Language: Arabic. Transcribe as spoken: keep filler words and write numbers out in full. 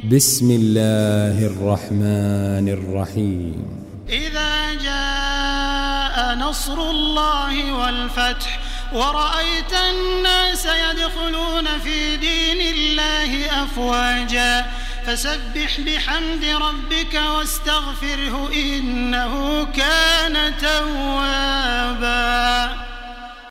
بسم الله الرحمن الرحيم. إذا جاء نصر الله والفتح ورأيت الناس يدخلون في دين الله أفواجا فسبح بحمد ربك واستغفره إنه كان توابا.